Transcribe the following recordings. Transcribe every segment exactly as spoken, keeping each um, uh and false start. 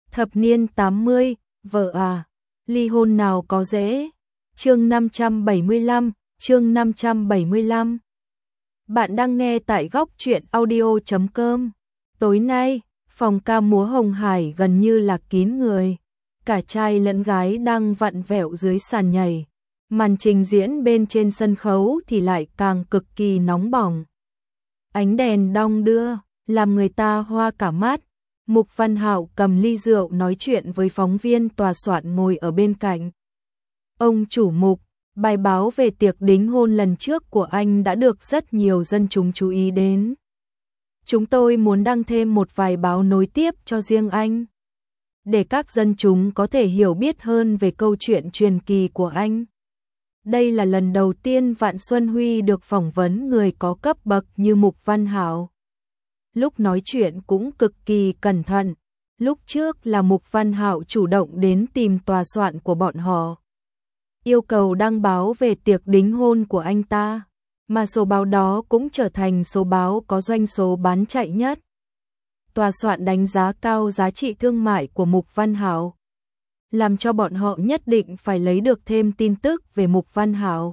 Thập niên tám mươi, vợ à, ly hôn nào có dễ. Chương năm trăm bảy mươi lăm, chương năm trăm bảy mươi lăm. Bạn đang nghe tại góc truyện audio chấm com. Tối nay, phòng ca múa Hồng Hải gần như là kín người. Cả trai lẫn gái đang vặn vẹo dưới sàn nhảy. Màn trình diễn bên trên sân khấu thì lại càng cực kỳ nóng bỏng. Ánh đèn đong đưa, làm người ta hoa cả mắt. Mục Văn Hạo cầm ly rượu nói chuyện với phóng viên tòa soạn ngồi ở bên cạnh. Ông chủ Mục, bài báo về tiệc đính hôn lần trước của anh đã được rất nhiều dân chúng chú ý đến. Chúng tôi muốn đăng thêm một vài báo nối tiếp cho riêng anh, để các dân chúng có thể hiểu biết hơn về câu chuyện truyền kỳ của anh. Đây là lần đầu tiên Vạn Xuân Huy được phỏng vấn người có cấp bậc như Mục Văn Hạo. Lúc nói chuyện cũng cực kỳ cẩn thận. Lúc trước là Mục Văn Hạo chủ động đến tìm tòa soạn của bọn họ, yêu cầu đăng báo về tiệc đính hôn của anh ta, mà số báo đó cũng trở thành số báo có doanh số bán chạy nhất. Tòa soạn đánh giá cao giá trị thương mại của Mục Văn Hạo, làm cho bọn họ nhất định phải lấy được thêm tin tức về Mục Văn Hạo.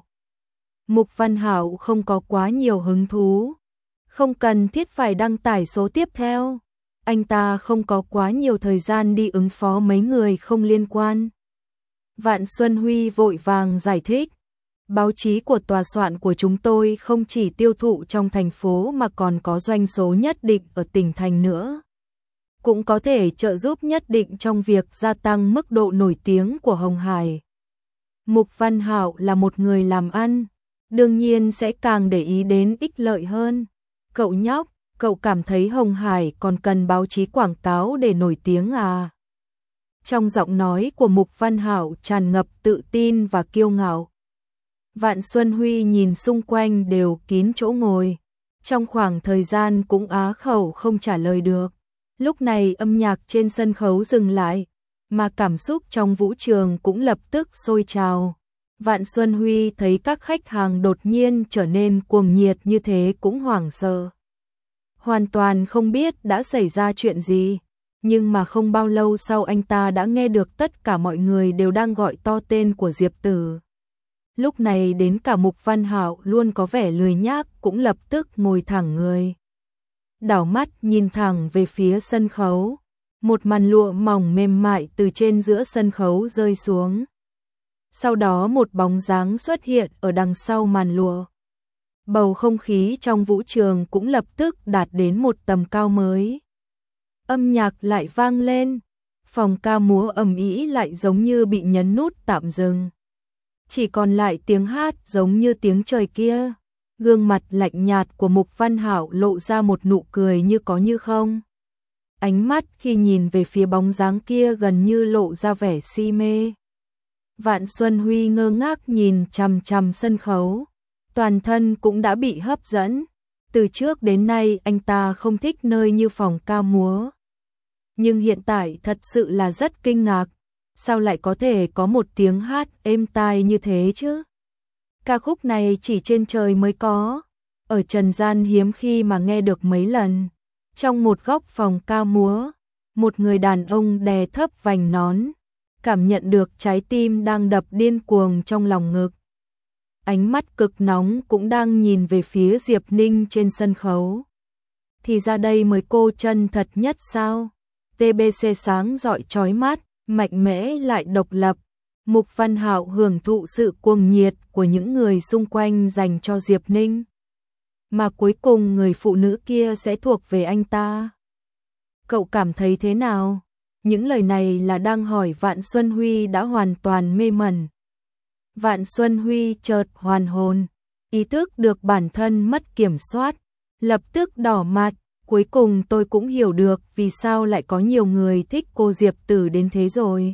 Mục Văn Hạo không có quá nhiều hứng thú, không cần thiết phải đăng tải số tiếp theo. Anh ta không có quá nhiều thời gian đi ứng phó mấy người không liên quan. Vạn Xuân Huy vội vàng giải thích. Báo chí của tòa soạn của chúng tôi không chỉ tiêu thụ trong thành phố mà còn có doanh số nhất định ở tỉnh thành nữa. Cũng có thể trợ giúp nhất định trong việc gia tăng mức độ nổi tiếng của Hồng Hải. Mục Văn Hạo là một người làm ăn, đương nhiên sẽ càng để ý đến ích lợi hơn. Cậu nhóc, cậu cảm thấy Hồng Hải còn cần báo chí quảng cáo để nổi tiếng à? Trong giọng nói của Mục Văn Hạo tràn ngập tự tin và kiêu ngạo. Vạn Xuân Huy nhìn xung quanh đều kín chỗ ngồi. Trong khoảng thời gian cũng á khẩu không trả lời được. Lúc này âm nhạc trên sân khấu dừng lại, mà cảm xúc trong vũ trường cũng lập tức sôi trào. Vạn Xuân Huy thấy các khách hàng đột nhiên trở nên cuồng nhiệt như thế cũng hoảng sợ. Hoàn toàn không biết đã xảy ra chuyện gì, nhưng mà không bao lâu sau anh ta đã nghe được tất cả mọi người đều đang gọi to tên của Diệp Tử. Lúc này đến cả Mục Văn Hạo luôn có vẻ lười nhác cũng lập tức ngồi thẳng người. Đảo mắt nhìn thẳng về phía sân khấu, một màn lụa mỏng mềm mại từ trên giữa sân khấu rơi xuống. Sau đó một bóng dáng xuất hiện ở đằng sau màn lụa. Bầu không khí trong vũ trường cũng lập tức đạt đến một tầm cao mới. Âm nhạc lại vang lên, phòng ca múa ầm ĩ lại giống như bị nhấn nút tạm dừng. Chỉ còn lại tiếng hát giống như tiếng trời kia. Gương mặt lạnh nhạt của Mục Văn Hạo lộ ra một nụ cười như có như không. Ánh mắt khi nhìn về phía bóng dáng kia gần như lộ ra vẻ si mê. Vạn Xuân Huy ngơ ngác nhìn chằm chằm sân khấu, toàn thân cũng đã bị hấp dẫn. Từ trước đến nay anh ta không thích nơi như phòng ca múa, nhưng hiện tại thật sự là rất kinh ngạc. Sao lại có thể có một tiếng hát êm tai như thế chứ? Ca khúc này chỉ trên trời mới có, ở trần gian hiếm khi mà nghe được mấy lần. Trong một góc phòng ca múa, một người đàn ông đè thấp vành nón, cảm nhận được trái tim đang đập điên cuồng trong lòng ngực. Ánh mắt cực nóng cũng đang nhìn về phía Diệp Ninh trên sân khấu. Thì ra đây mới cô chân thật nhất sao? tê bê xê sáng rọi chói mắt, mạnh mẽ lại độc lập. Mục Văn Hạo hưởng thụ sự cuồng nhiệt của những người xung quanh dành cho Diệp Ninh, mà cuối cùng người phụ nữ kia sẽ thuộc về anh ta. Cậu cảm thấy thế nào? Những lời này là đang hỏi Vạn Xuân Huy đã hoàn toàn mê mẩn. Vạn Xuân Huy chợt hoàn hồn, ý thức được bản thân mất kiểm soát, lập tức đỏ mặt. Cuối cùng tôi cũng hiểu được vì sao lại có nhiều người thích cô Diệp Tử đến thế rồi.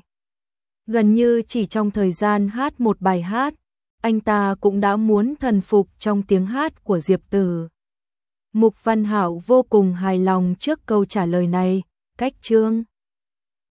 Gần như chỉ trong thời gian hát một bài hát, anh ta cũng đã muốn thần phục trong tiếng hát của Diệp Tử. Mục Văn Hạo vô cùng hài lòng trước câu trả lời này. Cách chương